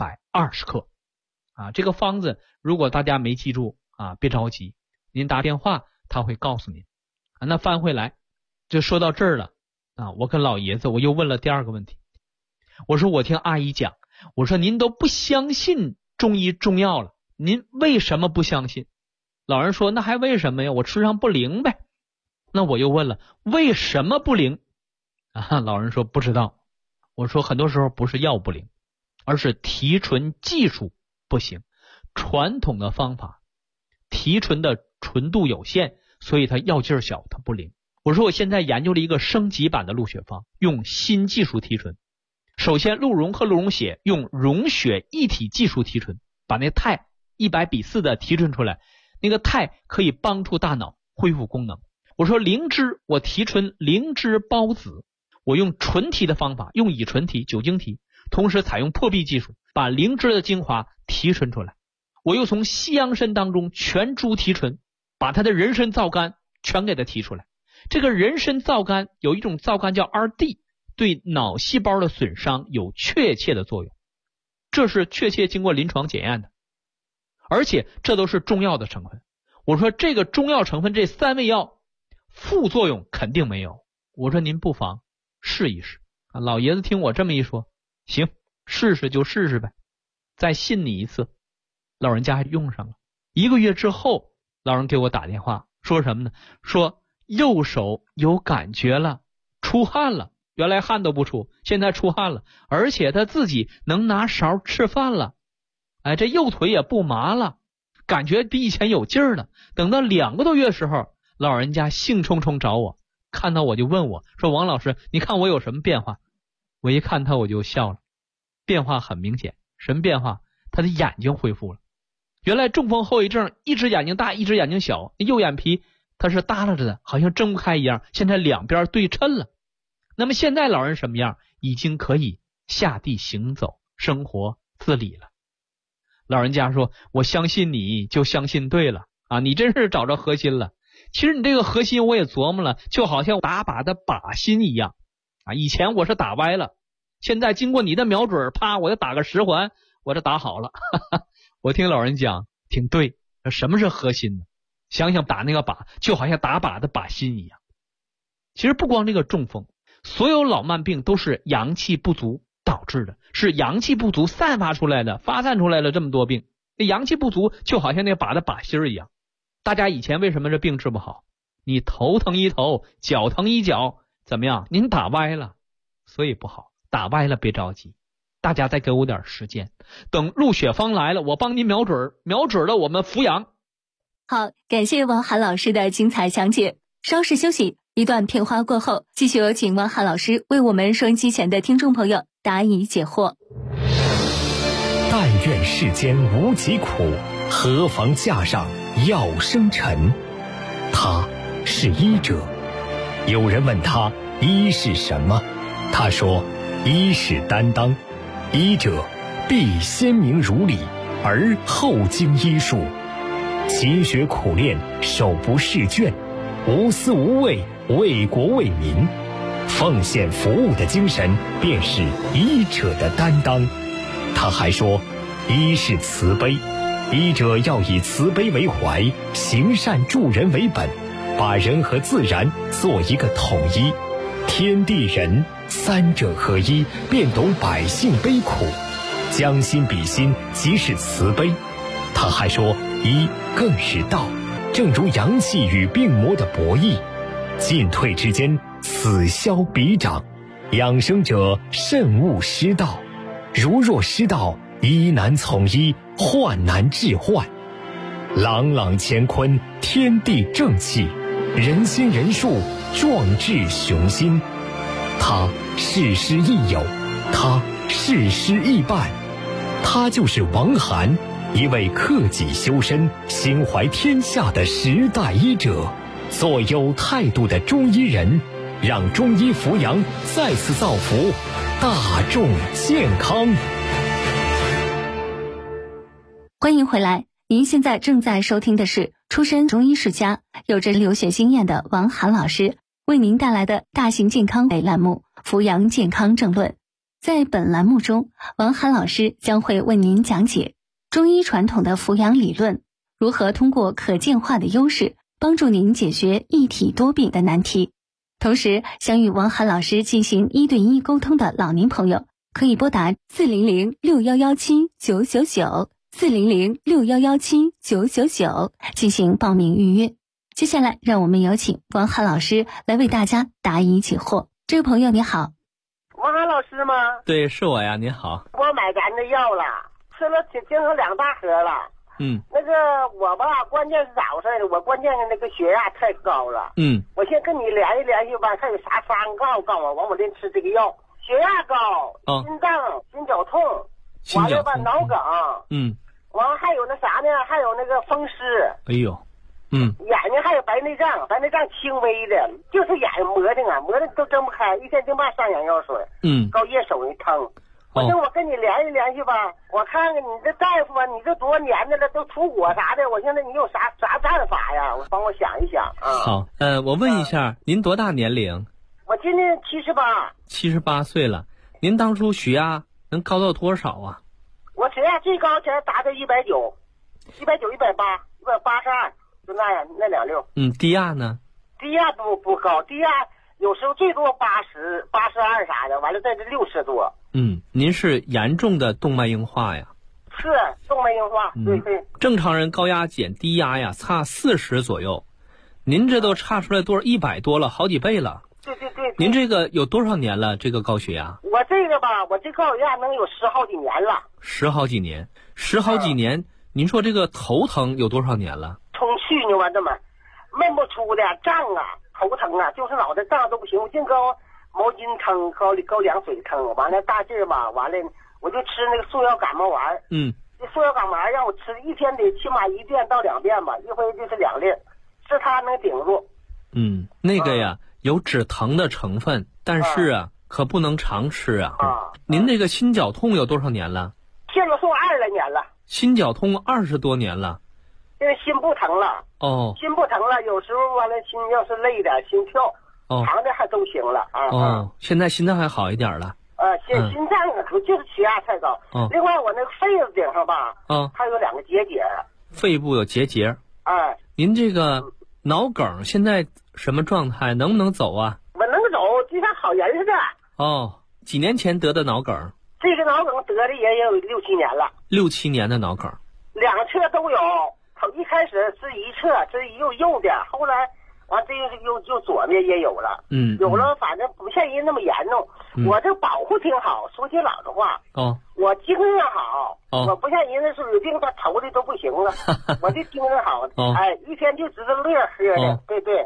120克啊。这个方子如果大家没记住啊，别着急，您打电话他会告诉您啊。那翻回来就说到这儿了啊，我跟老爷子我又问了第二个问题，我说我听阿姨讲，我说您都不相信中医中药了，您为什么不相信？老人说那还为什么呀，我吃上不灵呗。那我又问了为什么不灵啊？老人说不知道。我说很多时候不是药不灵，而是提纯技术不行。传统的方法提纯的纯度有限，所以它药劲小，它不灵。我说我现在研究了一个升级版的鹿血方，用新技术提纯。首先鹿茸和鹿茸血用溶血一体技术提纯，把那肽100:4的提纯出来，那个肽可以帮助大脑恢复功能。我说灵芝，我提纯灵芝孢子，我用纯提的方法，用乙醇提、酒精提，同时采用破壁技术，把灵芝的精华提纯出来。我又从西洋参当中全株提纯，把它的人参皂苷全给它提出来。这个人参皂苷有一种皂苷叫 RD， 对脑细胞的损伤有确切的作用，这是确切经过临床检验的，而且这都是中药的成分。我说这个中药成分这3味药副作用肯定没有，我说您不妨试一试啊。老爷子听我这么一说，行，试试就试试呗，再信你一次。老人家还用上了，1个月之后老人给我打电话说什么呢？说右手有感觉了，出汗了，原来汗都不出，现在出汗了，而且他自己能拿勺吃饭了，这右腿也不麻了，感觉比以前有劲儿了。等到2个多月的时候，老人家兴冲冲找我，看到我就问我说，王老师你看我有什么变化？我一看他我就笑了，变化很明显。什么变化？他的眼睛恢复了。原来中风后遗症一只眼睛大一只眼睛小，右眼皮它是耷拉着的，好像睁不开一样，现在两边对称了。那么现在老人什么样？已经可以下地行走，生活自理了。老人家说，我相信你就相信对了啊，你真是找着核心了。其实你这个核心我也琢磨了，就好像打靶的靶心一样啊，以前我是打歪了，现在经过你的瞄准，啪我就打个10环，我这打好了。我听老人讲挺对，什么是核心呢？想想打那个靶就好像打靶的靶心一样。其实不光这个中风， 所有老慢病都是阳气不足导致的，是阳气不足散发出来的，发散出来了这么多病。这阳气不足就好像那把的靶心一样。大家以前为什么这病治不好？你头疼一头，脚疼一脚，怎么样？您打歪了，所以不好。打歪了别着急，大家再给我点时间，等陆雪芳来了，我帮您瞄准了我们扶阳。 好，感谢王涵老师的精彩讲解。稍事休息，一段片花过后，继续有请王涵老师为我们收音机前的听众朋友答疑解惑。 但愿世间无疾苦，何妨架上药生尘。他是医者。有人问他医是什么，他说医是担当，医者必先明如理，而后经医术，勤学苦练，手不释卷，无私无畏，为国为民，奉献服务的精神便是医者的担当。他还说医是慈悲，医者要以慈悲为怀，行善助人为本，把人和自然做一个统一，天地人三者合一，便懂百姓悲苦，将心比心，即是慈悲。他还说医更是道，正如阳气与病魔的博弈，进退之间，此消彼长，养生者慎勿失道，如若失道，医难从医，患难治患。朗朗乾坤，天地正气，人心人术，壮志雄心。他事师亦友，他事师亦伴，他就是王涵，一位克己修身、心怀天下的时代医者，做有态度的中医人，让中医扶阳再次造福大众健康。 欢迎回来，您现在正在收听的是出身中医世家、有着留学经验的王涵老师为您带来的大型健康类栏目《扶阳健康政论》。在本栏目中，王涵老师将会为您讲解中医传统的扶阳理论，如何通过可见化的优势帮助您解决一体多病的难题。同时，想与王涵老师进行1对1沟通的老年朋友，可以拨打400-6117-999，400-6117-999进行报名预约。接下来，让我们有请王涵老师来为大家答疑解惑。这位朋友你好。 王涵老师吗？ 对，是我呀，您好。 我买咱的药了，吃了精神2大盒了。那个我吧，关键是咋回事呢？我关键是那个血压太高了。我先跟你联系联系吧，看有啥方案告诉我，完我得吃这个药。血压高，心脏、心绞痛，完了吧脑梗，完了还有那啥呢？还有那个风湿。 哎呦， 眼睛还有白内障轻微的，就是眼磨的都睁不开，一天净骂上眼药水。高夜手一疼。我跟你联系联系吧，我看看你这大夫啊，你这多少年的了，都出国啥的，我现在你有啥办法呀？我帮我想一想啊。 好，我问一下，您多大年龄？ 我今年78。 78岁了。您当初血压能高到多少啊？ 我血压最高才达到190、180、182，就那样那26。 低压呢？ 低压不高，低压有时候最多80、82啥的，完了在这60多。 您是严重的动脉硬化呀？ 是动脉硬化，对。 正常人高压减低压呀，差40左右，您这都差出来多少100多了，好几倍了。 对。 您这个有多少年了？这个高血压？ 我这个吧，我这高血压能有10好几年了。 10好几年，您说这个头疼有多少年了？ 从去年完这么闷不出的胀啊，头疼啊，就是脑袋胀都不行，我净高毛巾疼，高凉水疼，完了大劲儿吧，完了我就吃那个速效感冒丸。这速效感冒丸让我吃一天得起码1遍到2遍吧，一回就是2粒，是它能顶住。 那个呀，有止疼的成分，但是啊，可不能常吃啊。您这个心绞痛有多少年了？ 心绞痛20来年了。 心绞痛20多年了。 因为心不疼了。心不疼了，有时候完了心要是累点，心跳。长的还都行了啊。 现在心脏还好一点了。 心脏就是血压太高。另外我那个肺子顶上吧，还有2个结节。 肺部有结节。您这个脑梗现在什么状态？能不能走啊？ 我能走，就像好人似哦，几年前得的脑梗？ 这个脑梗得的也有6、7年了。 6、7年的脑梗。 2侧都有，一开始是一侧，是右边，后来完这又左边也有了。有了，反正不像人那么严重。我这保护挺好，说句老实话。我精神好。我不像人那时候有病，他头的都不行了。我这精神好。一天就知道乐呵的。对。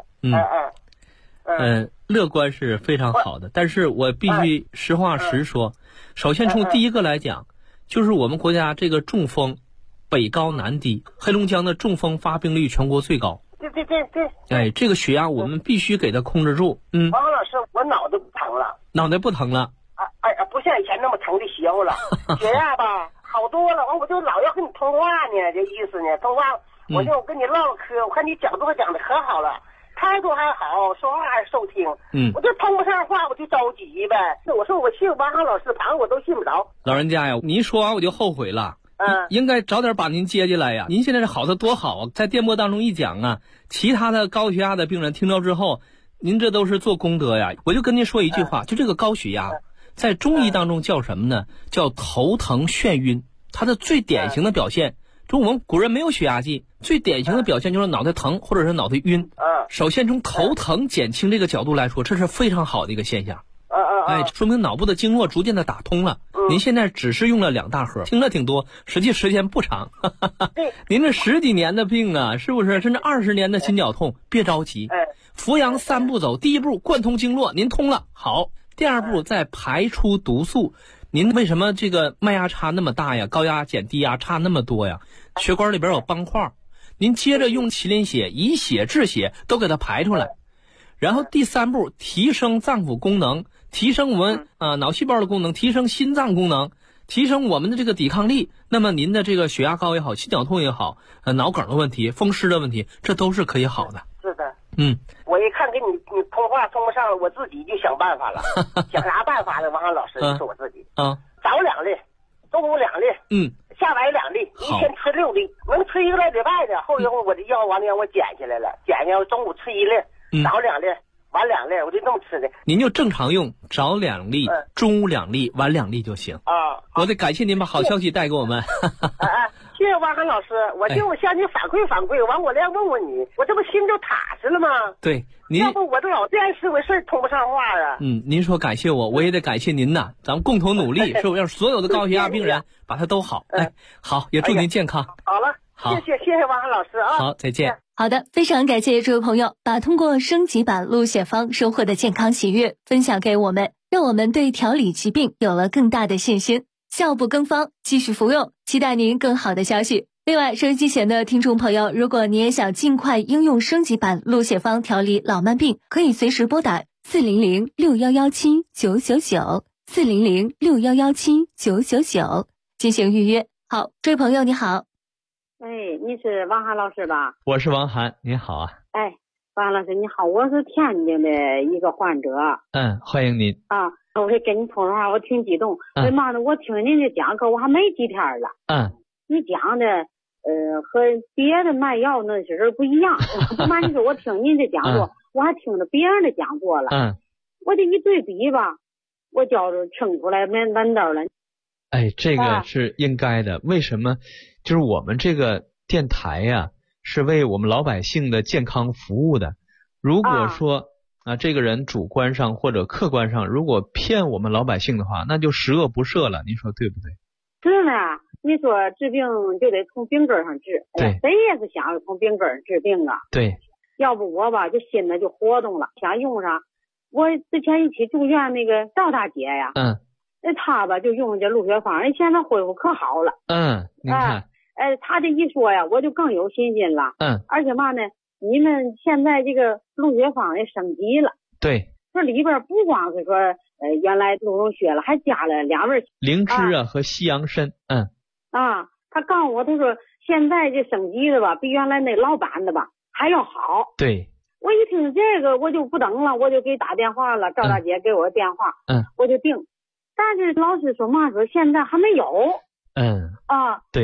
乐观是非常好的，但是我必须实话实说。首先从第一个来讲，就是我们国家这个中风北高南低，黑龙江的中风发病率全国最高。对。这个血压我们必须给它控制住。 王老师，我脑袋不疼了。 脑袋不疼了？ 不像以前那么疼的邪乎了。血压吧好多了，我就老要跟你通话呢，这意思呢，通话我跟你唠嗑，我看你讲座讲的可好了。态度还好，说话还受听。我就通不上话，我就着急呗。我说我信王航老师，旁我都信不着。 老人家呀，您说完我就后悔了。应该早点把您接进来呀。您现在是好的多好啊，在电波当中一讲啊，其他的高血压的病人听到之后，您这都是做功德呀。我就跟您说一句话，就这个高血压，在中医当中叫什么呢？叫头疼眩晕。它的最典型的表现，就我们古人没有血压计，最典型的表现就是脑袋疼或者是脑袋晕。首先从头疼减轻这个角度来说，这是非常好的一个现象。说明脑部的经络逐渐的打通了。您现在只是用了2大盒，听了挺多，实际时间不长。您这10几年的病啊，是不是？甚至20年的心绞痛，别着急。扶阳3步走，第一步贯通经络，您通了，好。第2步再排出毒素。您为什么这个脉压差那么大呀？高压减低压差那么多呀？血管里边有斑块。您接着用麒麟血以血治血，都给它排出来。然后第3步，提升脏腑功能，提升我们脑细胞的功能，提升心脏功能，提升我们的这个抵抗力。那么您的这个血压高也好，心绞痛也好，脑梗的问题，风湿的问题，这都是可以好的。 是的。我一看跟你通话通不上了，我自己就想办法了。想啥办法呢？王航老师，就是我自己。早2粒，中午2粒。下来2粒，一天吃6粒，能吃1个来礼拜的。后一回我的药完了让我减下来了，减下来中午吃1粒，早2粒，晚2粒，我就这么吃的。 您就正常用，早2粒，中午2粒，晚2粒就行。我得感谢您把好消息带给我们。 谢谢王航老师，我就向你反馈，完我来问问你，我这不心就踏实了吗？ 对，您要不我这老这样是回事通不上话啊。 您说感谢我，我也得感谢您呐，咱们共同努力，是不是？让所有的高血压病人把它都好。好，也祝您健康。 好了，好，谢谢王航老师啊。 好，再见。 好的，非常感谢这位朋友把通过升级版鹿血方收获的健康喜悦分享给我们，让我们对调理疾病有了更大的信心。效不更方，继续服用，期待您更好的消息。另外，收音机前的听众朋友，如果你也想尽快应用升级版鹿血方调理老慢病，可以随时拨打400-6117-999 400-6117-999进行预约。好，这位朋友你好。 你是王涵老师吧？ 我是王涵，您好啊。 王涵老师你好，我是天津的一个患者。 欢迎您。 我是跟你通话，我挺激动。为嘛呢？我听您的讲课，我还没几天了。你讲的和别的卖药那些人不一样。不瞒你说，我听您的讲座，我还听着别人的讲座了。我这一对比吧，我觉着听出来满道了。 这个是应该的。为什么？就是我们这个电台呀，是为我们老百姓的健康服务的。如果说这个人主观上或者客观上如果骗我们老百姓的话，那就十恶不赦了，您说对不对？ 是呢，你说治病就得从病根上治。 对， 谁也是想从病根上治病啊。 对， 要不我吧就心里就活动了，想用上。我之前一起住院那个赵大姐呀，她吧就用这鹿血方，人现在恢复可好了。 您看， 她这一说呀，我就更有信心了。而且嘛呢，你们现在这个鹿血方也升级了。 对， 这里边不光是说原来鹿茸血了，还加了2味灵芝和西洋参。 他告诉我，他说现在这升级的吧，比原来那老版的吧还要好。 对， 我一听这个，我就不等了，我就给打电话了。赵大姐给我电话，我就定。但是老师说嘛，说现在还没有。 对， 没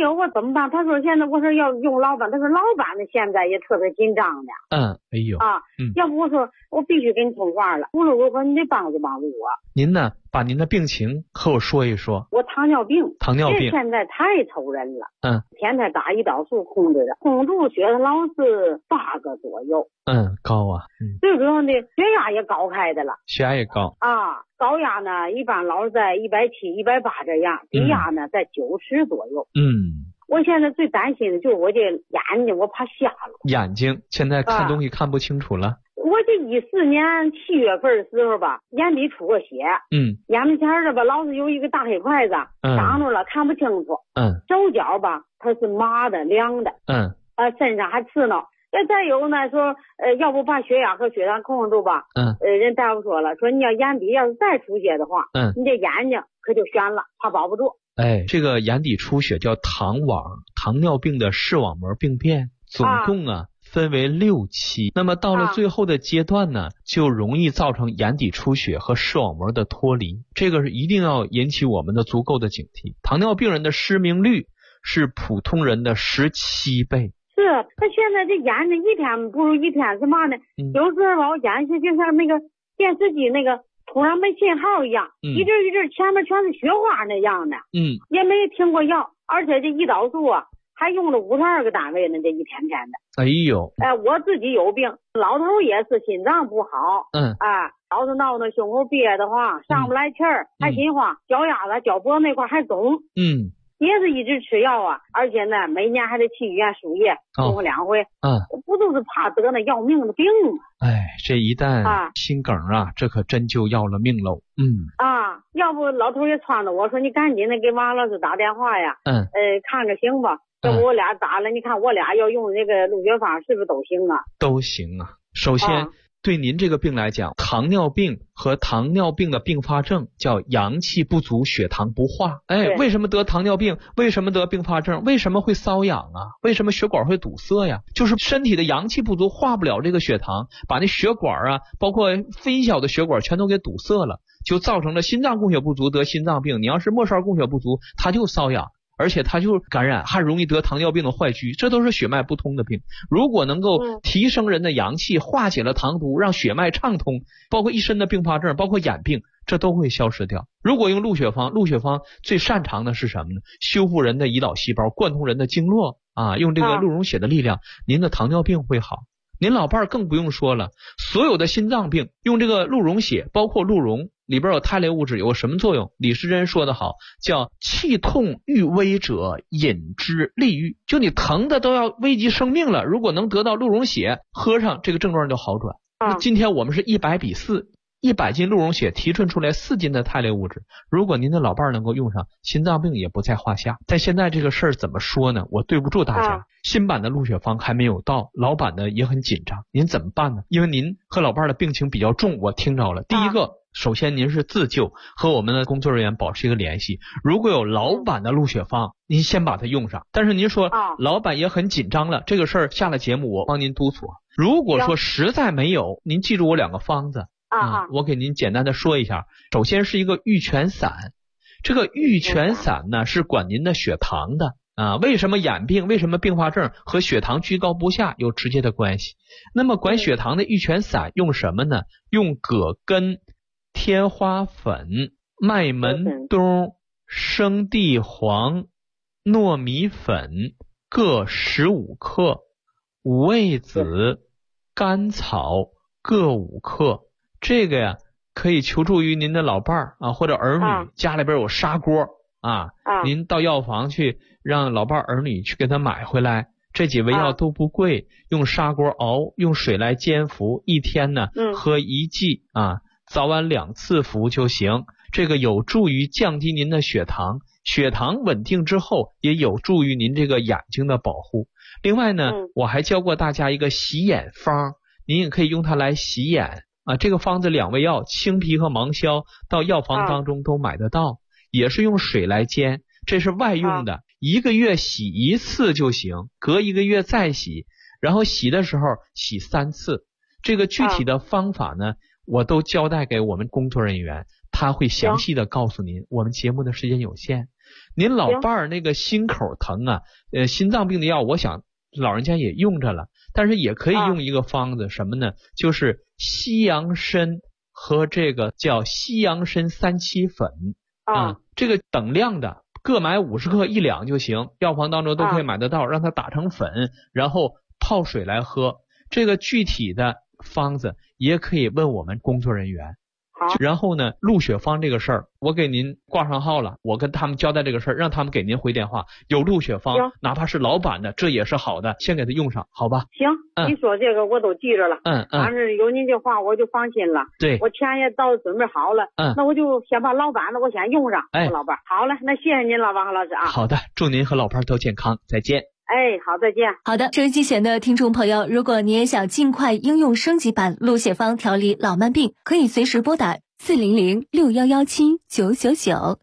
有，我怎么办？他说现在我说要用老板，他说老板呢现在也特别紧张的。 哎呦要不我说我必须跟你通话了。我说你得帮助帮助我。 您呢，把您的病情和我说一说。 我糖尿病现在太愁人了。天天打胰岛素控制的，控住血糖老是8个左右。 高啊。 最主要的血压也高开的了。 血压也高高压呢一般老是在170、180这样，低压呢在90左右。我现在最担心的就是我这眼睛，我怕瞎了。 眼睛现在看东西看不清楚了。 我这14年7月份的时候吧，眼底出过血。眼门前的吧，老是有一个大黑块子挡住了，看不清楚。手脚吧，它是麻的、凉的。身上还刺挠。再有呢，说要不把血压和血糖控制住吧。人大夫说了，说你要眼底要是再出血的话，你这眼睛可就悬了，怕保不住。 这个眼底出血叫糖网，糖尿病的视网膜病变，总共分为6期。那么到了最后的阶段呢，就容易造成眼底出血和视网膜的脱离，这个是一定要引起我们的足够的警惕。糖尿病人的失明率是普通人的17倍。 是，他现在这眼睛一天不如一天，是嘛呢？有时候吧，我眼睛就像那个电视机那个突然没信号一样，一阵一阵前面全是雪花那样的。也没停过药，而且这胰岛素还用了52个单位呢，这一天天的。 哎呦！ 我自己有病，老头也是心脏不好。老是闹胸口憋得慌，上不来气儿，还心慌，脚丫子、脚脖那块还肿。也是一直吃药而且呢，每年还得去医院输液，动2回。不都是怕得那要命的病吗？ 这一旦心梗这可真就要了命喽。 要不老头也撺掇我说，你赶紧的给王老师打电话呀。看着行吧。要不我俩打了，你看我俩要用这个鹿血芳是不是都行啊？ 都行啊。首先对您这个病来讲，糖尿病和糖尿病的并发症叫阳气不足血糖不化。为什么得糖尿病？为什么得并发症？为什么会瘙痒为什么血管会堵塞呀？就是身体的阳气不足，化不了这个血糖，把那血管包括微小的血管全都给堵塞了，就造成了心脏供血不足得心脏病。你要是末梢供血不足，它就瘙痒，而且它就感染，还容易得糖尿病的坏疽，这都是血脉不通的病。如果能够提升人的阳气，化解了糖毒，让血脉畅通，包括一身的并发症，包括眼病，这都会消失掉。如果用鹿血芳最擅长的是什么呢？修复人的胰岛细胞，贯通人的经络用这个鹿茸血的力量，您的糖尿病会好。您老伴儿更不用说了，所有的心脏病用这个鹿茸血，包括鹿茸里边有肽类物质，有什么作用？李时珍说得好，叫气痛欲危者饮之利愈，就你疼的都要危及生命了，如果能得到鹿茸血喝上，这个症状就好转。那今天我们是100比4，100斤鹿茸血提纯出来4斤的肽类物质，如果您的老伴能够用上，心脏病也不在话下。但现在这个事儿怎么说呢？我对不住大家，新版的鹿血芳还没有到，老版的也很紧张，您怎么办呢？因为您和老伴的病情比较重，我听着了。第一个，首先您是自救，和我们的工作人员保持一个联系，如果有老版的鹿血芳，您先把它用上。但是您说老板也很紧张了，这个事儿下了节目我帮您督促。如果说实在没有，您记住我2个方子我给您简单的说一下。首先是一个玉泉散，这个玉泉散呢是管您的血糖的为什么眼病，为什么并发症和血糖居高不下有直接的关系。那么管血糖的玉泉散用什么呢？用葛根、天花粉、麦门冬、生地黄、糯米粉各15克，五味子、甘草各5克。这个呀可以求助于您的老伴儿或者儿女，家里边有砂锅您到药房去让老伴儿女去给他买回来。这几味药都不贵，用砂锅熬，用水来煎服，一天呢喝1剂早晚2次服就行。这个有助于降低您的血糖，血糖稳定之后也有助于您这个眼睛的保护。另外呢我还教过大家一个洗眼方，您也可以用它来洗眼这个方子2味药青皮和芒硝到药房当中都买得到，也是用水来煎，这是外用的，1个月洗1次就行，隔1个月再洗，然后洗的时候洗3次。这个具体的方法呢我都交代给我们工作人员，他会详细的告诉您。我们节目的时间有限， 您老伴儿那个心口疼啊，心脏病的药，我想老人家也用着了，但是也可以用一个方子，什么呢？就是西洋参和这个叫西洋参3七粉啊，这个等量的，各买50克1两就行，药房当中都可以买得到，让它打成粉，然后泡水来喝。这个具体的方子也可以问我们工作人员。然后呢，录血方这个事儿，我给您挂上号了，我跟他们交代这个事儿，让他们给您回电话。有录血方，哪怕是老版的，这也是好的，先给他用上，好吧？ 行，你说这个我都记着了。反正有您的话，我就放心了。 对， 我钱也到准备好了。那我就先把老版的我先用上。我老伴儿，好嘞，那谢谢您了，王老师啊。 好的，祝您和老伴儿都健康，再见。 好，再见。 好的，收音机前的听众朋友，如果你也想尽快应用升级版录血方调理老慢病，可以随时拨打400-6117-999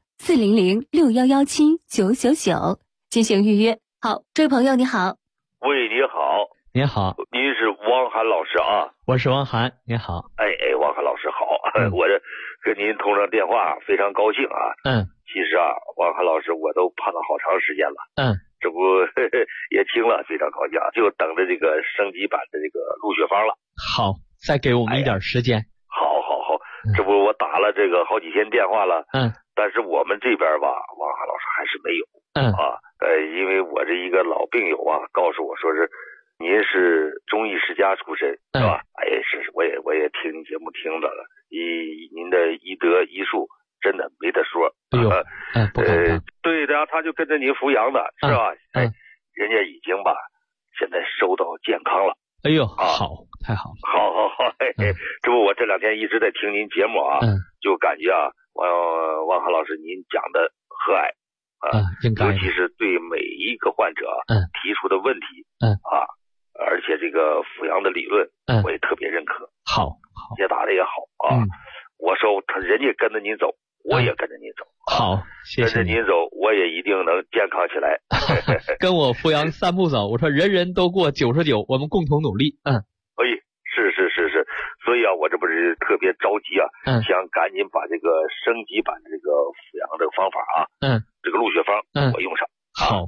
400-6117-999进行预约。好，这位朋友你好。 喂，你好。 您好， 您是汪涵老师啊？ 我是汪涵，您好。 汪涵老师好。我这跟您通上电话非常高兴啊。其实啊，汪涵老师我都盼了好长时间了。这不也听了，非常高兴，就等着这个升级版的这个录血方了。 好，再给我们一点时间。 好，这不我打了这个好几天电话了。但是我们这边吧，汪涵老师还是没有。因为我这一个老病友啊，告诉我说是您是中医世家出身，是吧？是，我也听您节目听到了，您的医德医术真的没得说。 不敢当。 对的，他就跟着您扶阳的，是吧？人家已经吧，现在收到健康了。 好，太好了。 好。这不我这2天一直在听您节目啊，就感觉啊，汪涵老师您讲的和蔼尤其是对每一个患者提出的问题而且这个扶阳的理论我也特别认可。 好， 解答的也好啊。我说人家跟着您走，我也跟着您走。 好，谢谢。 跟着您走，我也一定能健康起来。 跟我扶阳3步走，我说人人都过99，我们共同努力。 是，所以啊，我这不是特别着急啊，想赶紧把这个升级版的这个扶阳这个方法啊，这个录血方我用上。 好。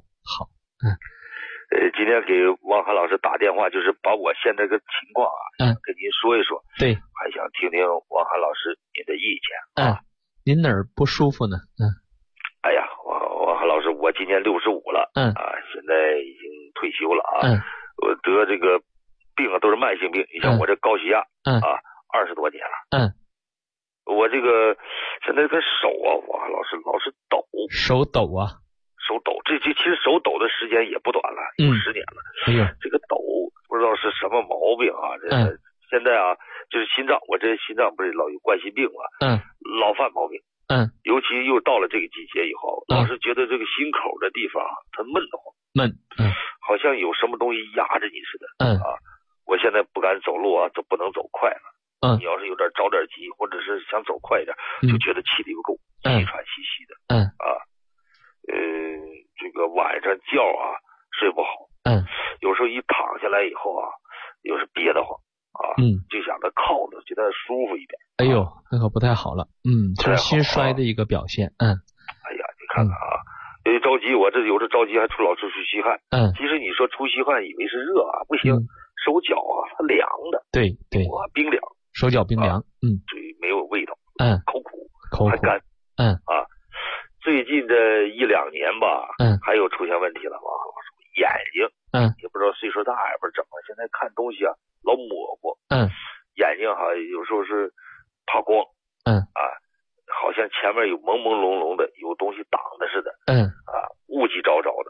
今天给汪涵老师打电话，就是把我现在这个情况啊，跟您说一说。 对， 还想听听汪涵老师您的意见啊。 您哪儿不舒服呢？ 汪涵老师，我今年65了，现在已经退休了啊。我得这个病啊都是慢性病，你像我这高血压20多年了。我这个现在这个手啊，汪涵老师老是抖。 手抖啊？ 手抖，这其实手抖的时间也不短了，有10年了。这个抖不知道是什么毛病啊。现在啊，就是心脏，我这心脏不是老有冠心病嘛，老犯毛病。尤其又到了这个季节以后，老是觉得这个心口的地方它闷得慌，好像有什么东西压着你似的。我现在不敢走路啊，就不能走快了。你要是有点着点急，或者是想走快一点，就觉得气力不够，气喘吁吁的。这个晚上觉啊睡不好。有时候一躺下来以后啊，又是憋得慌就想着靠着，觉得舒服一点。 那可不太好了。这是心衰的一个表现。 你看看啊，着急，我这有时着急还老是出虚汗。其实你说出虚汗以为是热啊，不行，手脚啊它凉的。对，冰凉， 手脚冰凉。 嘴没有味道。口苦， 还干。最近这1-2年吧，还有出现问题了吧？眼睛，也不知道岁数大也不是怎么，现在看东西啊老模糊。眼睛哈有时候是怕光。好像前面有朦朦胧胧的，有东西挡的似的。雾气昭昭的。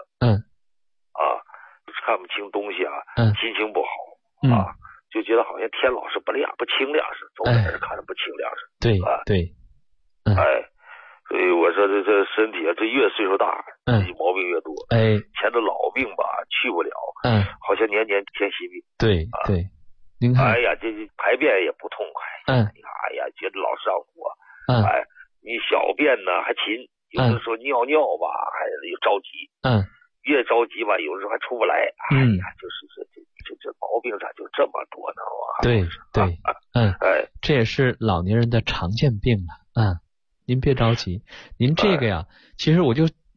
看不清东西啊，心情不好。就觉得好像天老是不亮不清亮似的，总在那看着不清亮似的。 对。 所以我说这身体啊，这越岁数大，毛病越多。前头老病吧去不了。好像年年添新病。对。 您看， 这排便也不痛快。觉得老上火。你小便呢还勤，有的时候尿吧还又着急。越着急吧，有时候还出不来。就是这毛病咋就这么多呢？ 对。这也是老年人的常见病了。您别着急，您这个呀，其实我就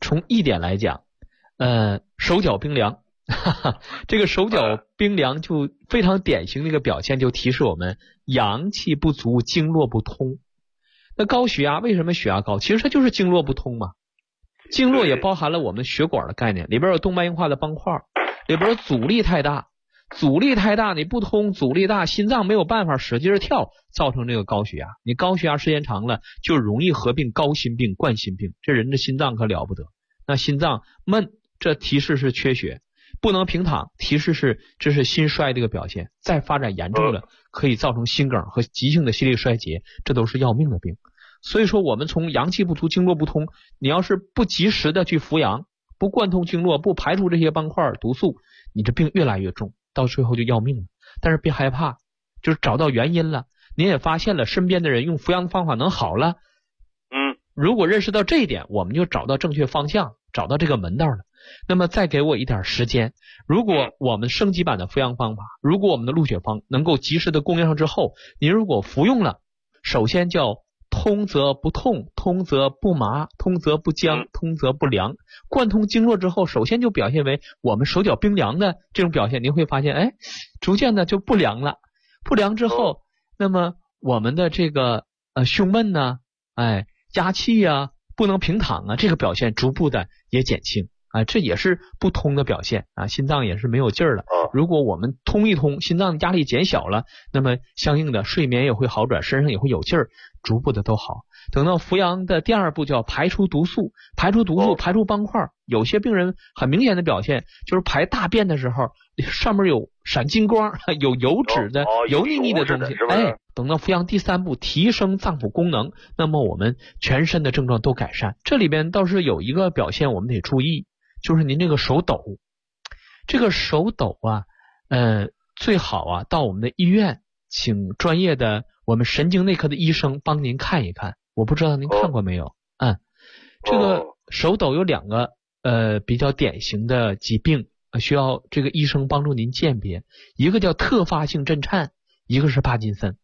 从一点来讲，手脚冰凉，这个手脚冰凉就非常典型的一个表现，就提示我们阳气不足，经络不通。那高血压为什么血压高？其实它就是经络不通嘛。经络也包含了我们血管的概念，里边有动脉硬化的斑块，里边阻力太大，你不通，阻力大，心脏没有办法使劲跳，造成这个高血压。你高血压时间长了，就容易合并高心病、冠心病，这人的心脏可了不得。那心脏闷，这提示是缺血，不能平躺，提示是这是心衰的一个表现，再发展严重了，可以造成心梗和急性的心力衰竭，这都是要命的病。所以说我们从阳气不足、经络不通，你要是不及时的去扶阳，不贯通经络，不排除这些斑块毒素，你这病越来越重，到最后就要命了。但是别害怕，就是找到原因了，您也发现了身边的人用扶阳的方法能好了，如果认识到这一点，我们就找到正确方向，找到这个门道了。那么再给我一点时间，如果我们升级版的扶阳方法，如果我们的鹿血方能够及时的供应上之后，您如果服用了，首先叫通则不痛，通则不麻，通则不僵，通则不凉。贯通经络之后，首先就表现为我们手脚冰凉的这种表现，您会发现逐渐的就不凉了。不凉之后，那么我们的这个胸闷呢，压气啊，不能平躺啊，这个表现逐步的也减轻啊，这也是不通的表现啊，心脏也是没有劲儿了。如果我们通一通，心脏压力减小了，那么相应的睡眠也会好转，身上也会有劲儿，逐步的都好。等到扶阳的第二步叫排出毒素，排出斑块。有些病人很明显的表现就是排大便的时候，上面有闪金光，有油脂的油腻腻的东西。等到扶阳第三步提升脏腑功能，那么我们全身的症状都改善。这里边倒是有一个表现我们得注意，就是您这个手抖。这个手抖啊，最好啊到我们的医院，请专业的我们神经内科的医生帮您看一看。我不知道您看过没有？这个手抖有两个比较典型的疾病，需要这个医生帮助您鉴别，一个叫特发性震颤，一个是帕金森。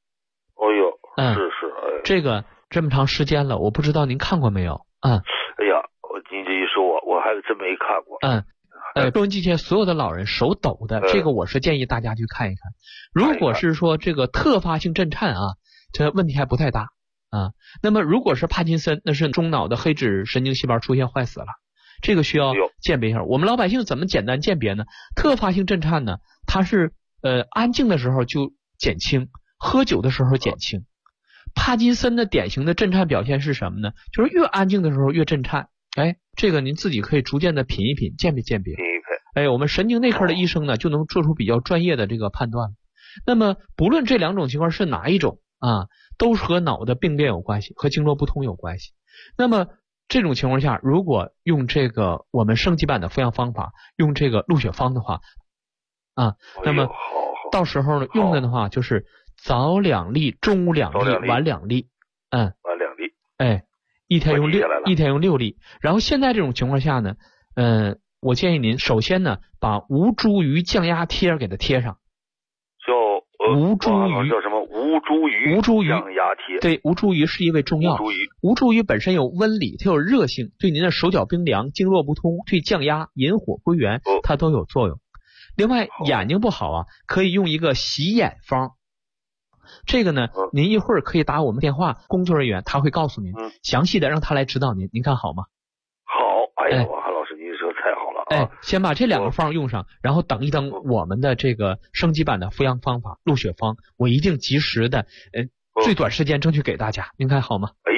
这个这么长时间了，我不知道您看过没有？ 您这一说我还真没看过。 收音机前所有的老人手抖的，这个我是建议大家去看一看。如果是说这个特发性震颤啊，这问题还不太大啊。那么如果是帕金森，那是中脑的黑质神经细胞出现坏死了，这个需要鉴别一下。我们老百姓怎么简单鉴别呢？特发性震颤呢，它是安静的时候就减轻，喝酒的时候减轻。帕金森的典型的震颤表现是什么呢？就是越安静的时候越震颤。这个您自己可以逐渐的品一品，鉴别。我们神经内科的医生呢，就能做出比较专业的这个判断。那么不论这两种情况是哪一种啊，都和脑的病变有关系，和经络不通有关系。那么这种情况下，如果用这个我们升级版的扶阳方法，用这个鹿血方的话那么到时候呢用的话就是早2粒，中午2粒，晚2粒。 晚2粒。 一天用6粒。然后现在这种情况下呢，我建议您首先呢把无茱萸降压贴给它贴上。无茱萸叫什么？无茱萸降压贴。 对，无茱萸是一味中药。无茱萸本身有温理，它有热性，对您的手脚冰凉、经络不通、对降压、引火归元，它都有作用。另外眼睛不好啊，可以用一个洗眼方。这个呢，您一会儿可以打我们电话，工作人员他会告诉您详细的，让他来指导您，您看好吗？ 好，韩老师，您说太好了。 先把这两个方用上，然后等一等我们的这个升级版的扶阳方法鹿血方，我一定及时的最短时间争取给大家，您看好吗？